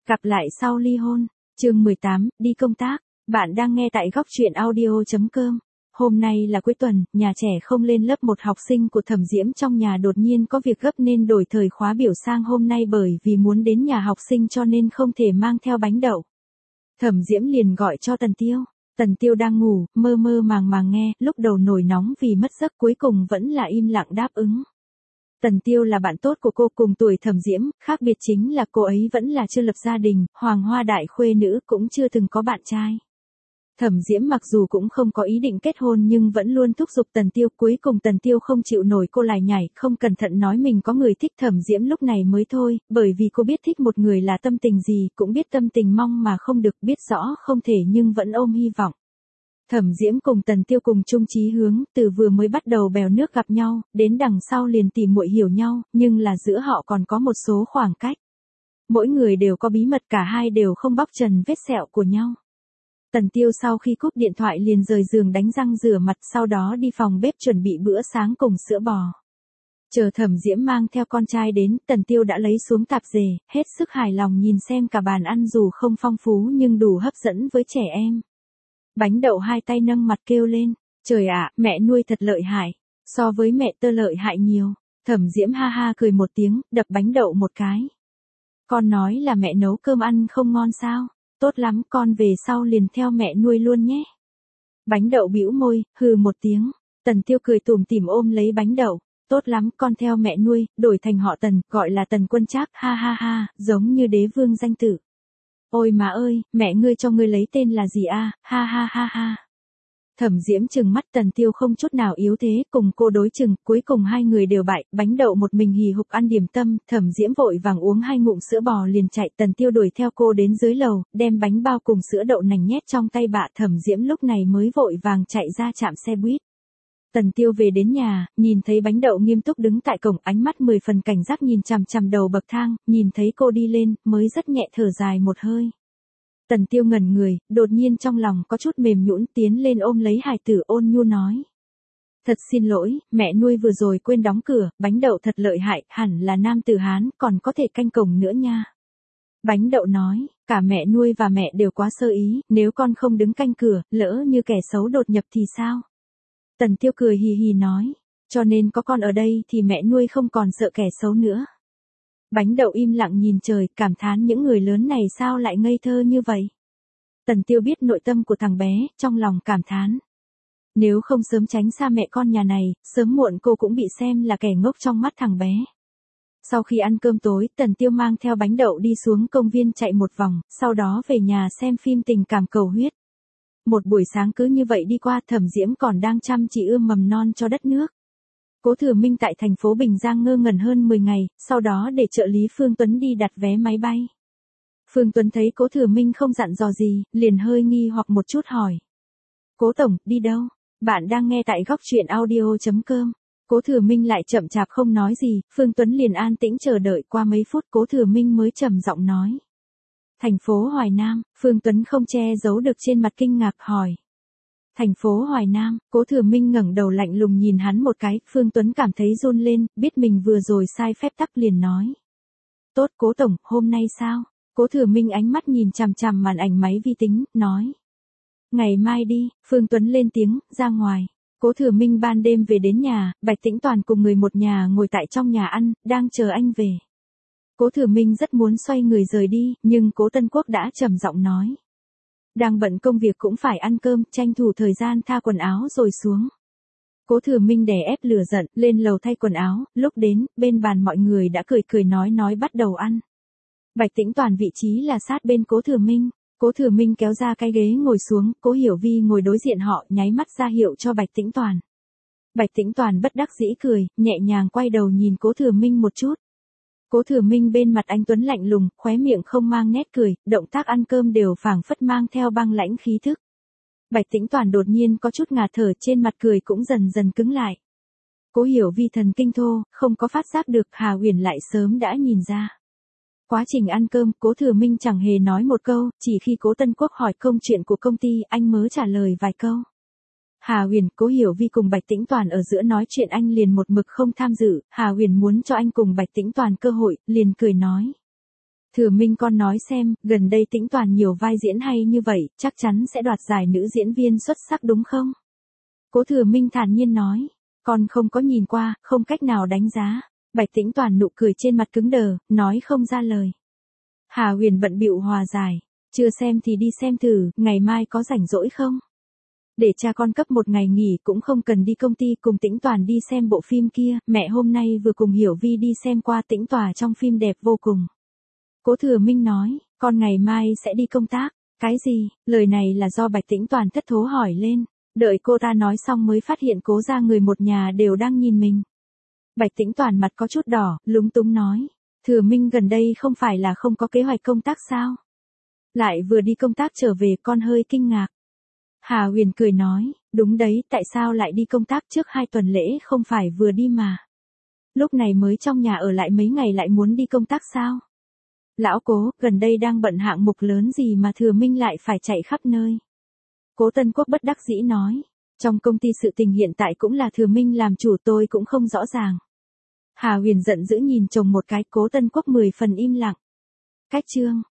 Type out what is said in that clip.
Cặp lại sau ly hôn, chương 18, đi công tác. Bạn đang nghe tại góc truyện audio.com. Hôm nay là cuối tuần, nhà trẻ không lên lớp 1 học sinh của Thẩm Diễm trong nhà đột nhiên có việc gấp nên đổi thời khóa biểu sang hôm nay bởi vì muốn đến nhà học sinh cho nên không thể mang theo bánh đậu. Thẩm Diễm liền gọi cho Tần Tiêu. Tần Tiêu đang ngủ, mơ mơ màng màng nghe, lúc đầu nổi nóng vì mất giấc cuối cùng vẫn là im lặng đáp ứng. Tần Tiêu là bạn tốt của cô cùng tuổi Thẩm Diễm, khác biệt chính là cô ấy vẫn là chưa lập gia đình, hoàng hoa đại khuê nữ cũng chưa từng có bạn trai. Thẩm Diễm mặc dù cũng không có ý định kết hôn nhưng vẫn luôn thúc giục Tần Tiêu, cuối cùng Tần Tiêu không chịu nổi cô lại nhảy, không cẩn thận nói mình có người thích. Thẩm Diễm lúc này mới thôi, bởi vì cô biết thích một người là tâm tình gì, cũng biết tâm tình mong mà không được, biết rõ không thể nhưng vẫn ôm hy vọng. Thẩm Diễm cùng Tần Tiêu cùng chung chí hướng, từ vừa mới bắt đầu bèo nước gặp nhau, đến đằng sau liền tỉ muội hiểu nhau, nhưng là giữa họ còn có một số khoảng cách. Mỗi người đều có bí mật, cả hai đều không bóc trần vết sẹo của nhau. Tần Tiêu sau khi cúp điện thoại liền rời giường đánh răng rửa mặt, sau đó đi phòng bếp chuẩn bị bữa sáng cùng sữa bò. Chờ Thẩm Diễm mang theo con trai đến, Tần Tiêu đã lấy xuống tạp dề, hết sức hài lòng nhìn xem cả bàn ăn dù không phong phú nhưng đủ hấp dẫn với trẻ em. Bánh đậu hai tay nâng mặt kêu lên, trời ạ, mẹ nuôi thật lợi hại, so với mẹ tơ lợi hại nhiều. Thẩm Diễm ha ha cười một tiếng, đập bánh đậu một cái. Con nói là mẹ nấu cơm ăn không ngon sao? Tốt lắm, con về sau liền theo mẹ nuôi luôn nhé. Bánh đậu bĩu môi, hừ một tiếng. Tần Tiêu cười tủm tỉm ôm lấy bánh đậu. Tốt lắm, con theo mẹ nuôi, đổi thành họ Tần, gọi là Tần Quân Trác, ha ha ha, giống như đế vương danh tử. Ôi mà ơi, mẹ ngươi cho ngươi lấy tên là gì a? Ha ha ha ha. Thẩm Diễm trừng mắt, Tần Tiêu không chút nào yếu thế, cùng cô đối chừng, cuối cùng hai người đều bại, bánh đậu một mình hì hục ăn điểm tâm, Thẩm Diễm vội vàng uống 2 ngụm sữa bò liền chạy, Tần Tiêu đuổi theo cô đến dưới lầu, đem bánh bao cùng sữa đậu nành nhét trong tay bạ, Thẩm Diễm lúc này mới vội vàng chạy ra trạm xe buýt. Tần Tiêu về đến nhà, nhìn thấy bánh đậu nghiêm túc đứng tại cổng, ánh mắt 10 phần cảnh giác nhìn chằm chằm đầu bậc thang, nhìn thấy cô đi lên, mới rất nhẹ thở dài một hơi. Tần Tiêu ngẩn người, đột nhiên trong lòng có chút mềm nhũn, tiến lên ôm lấy hài tử ôn nhu nói. Thật xin lỗi, mẹ nuôi vừa rồi quên đóng cửa, bánh đậu thật lợi hại, hẳn là nam tử Hán, còn có thể canh cổng nữa nha. Bánh đậu nói, cả mẹ nuôi và mẹ đều quá sơ ý, nếu con không đứng canh cửa, lỡ như kẻ xấu đột nhập thì sao? Tần Tiêu cười hì hì nói, cho nên có con ở đây thì mẹ nuôi không còn sợ kẻ xấu nữa. Bánh đậu im lặng nhìn trời, cảm thán những người lớn này sao lại ngây thơ như vậy. Tần Tiêu biết nội tâm của thằng bé, trong lòng cảm thán. Nếu không sớm tránh xa mẹ con nhà này, sớm muộn cô cũng bị xem là kẻ ngốc trong mắt thằng bé. Sau khi ăn cơm tối, Tần Tiêu mang theo bánh đậu đi xuống công viên chạy một vòng, sau đó về nhà xem phim tình cảm cầu huyết. Một buổi sáng cứ như vậy đi qua, Thẩm Diễm còn đang chăm chỉ ươm mầm non cho đất nước. Cố Thừa Minh tại thành phố Bình Giang ngơ ngẩn hơn 10 ngày, sau đó để trợ lý Phương Tuấn đi đặt vé máy bay. Phương Tuấn thấy Cố Thừa Minh không dặn dò gì, liền hơi nghi hoặc một chút hỏi. Cố Tổng, đi đâu? Bạn đang nghe tại góc truyện audio.com. Cố Thừa Minh lại chậm chạp không nói gì, Phương Tuấn liền an tĩnh chờ đợi, qua mấy phút Cố Thừa Minh mới trầm giọng nói. Thành phố Hoài Nam, Phương Tuấn không che giấu được trên mặt kinh ngạc hỏi. Thành phố Hoài Nam, Cố Thừa Minh ngẩng đầu lạnh lùng nhìn hắn một cái, Phương Tuấn cảm thấy run lên, biết mình vừa rồi sai phép tắc liền nói. Tốt Cố Tổng, hôm nay sao? Cố Thừa Minh ánh mắt nhìn chằm chằm màn ảnh máy vi tính, nói. Ngày mai đi, Phương Tuấn lên tiếng, ra ngoài. Cố Thừa Minh ban đêm về đến nhà, Bạch Tĩnh Toàn cùng người một nhà ngồi tại trong nhà ăn, đang chờ anh về. Cố Thừa Minh rất muốn xoay người rời đi, nhưng Cố Tân Quốc đã trầm giọng nói. Đang bận công việc cũng phải ăn cơm, tranh thủ thời gian tha quần áo rồi xuống. Cố Thừa Minh đè ép lửa giận, lên lầu thay quần áo, lúc đến, bên bàn mọi người đã cười cười nói bắt đầu ăn. Bạch Tĩnh Toàn vị trí là sát bên Cố Thừa Minh. Cố Thừa Minh kéo ra cái ghế ngồi xuống, Cố Hiểu Vi ngồi đối diện họ, nháy mắt ra hiệu cho Bạch Tĩnh Toàn. Bạch Tĩnh Toàn bất đắc dĩ cười, nhẹ nhàng quay đầu nhìn Cố Thừa Minh một chút. Cố Thừa Minh bên mặt anh tuấn lạnh lùng, khóe miệng không mang nét cười, động tác ăn cơm đều phảng phất mang theo băng lãnh khí thức. Bạch Tĩnh Toàn đột nhiên có chút ngà thở, trên mặt cười cũng dần dần cứng lại. Cố Hiểu Vi thần kinh thô, không có phát giác được, Hà Uyển lại sớm đã nhìn ra. Quá trình ăn cơm, Cố Thừa Minh chẳng hề nói một câu, chỉ khi Cố Tân Quốc hỏi công chuyện của công ty, anh mới trả lời vài câu. Hà Uyển, Cố Hiểu Vi cùng Bạch Tĩnh Toàn ở giữa nói chuyện anh liền một mực không tham dự, Hà Uyển muốn cho anh cùng Bạch Tĩnh Toàn cơ hội, liền cười nói. Thừa Minh con nói xem, gần đây Tĩnh Toàn nhiều vai diễn hay như vậy, chắc chắn sẽ đoạt giải nữ diễn viên xuất sắc đúng không? Cố Thừa Minh thản nhiên nói, con không có nhìn qua, không cách nào đánh giá. Bạch Tĩnh Toàn nụ cười trên mặt cứng đờ, nói không ra lời. Hà Huyền bận bịu hòa giải, chưa xem thì đi xem thử, ngày mai có rảnh rỗi không? Để cha con cấp một ngày nghỉ cũng không cần đi công ty cùng Tĩnh Toàn đi xem bộ phim kia, mẹ hôm nay vừa cùng Hiểu Vi đi xem qua Tĩnh Tòa trong phim đẹp vô cùng. Cố Thừa Minh nói, con ngày mai sẽ đi công tác. Cái gì? Lời này là do Bạch Tĩnh Toàn thất thố hỏi lên. Đợi cô ta nói xong mới phát hiện Cố gia người một nhà đều đang nhìn mình. Bạch Tĩnh Toàn mặt có chút đỏ, lúng túng nói. Thừa Minh gần đây không phải là không có kế hoạch công tác sao? Lại vừa đi công tác trở về, con hơi kinh ngạc. Hà Huyền cười nói, đúng đấy, tại sao lại đi công tác, trước 2 tuần lễ không phải vừa đi mà. Lúc này mới trong nhà ở lại mấy ngày lại muốn đi công tác sao? Lão Cố, gần đây đang bận hạng mục lớn gì mà Thừa Minh lại phải chạy khắp nơi? Cố Tân Quốc bất đắc dĩ nói, trong công ty sự tình hiện tại cũng là Thừa Minh làm chủ, tôi cũng không rõ ràng. Hà Huyền giận dữ nhìn chồng một cái, Cố Tân Quốc 10 phần im lặng. Cách chương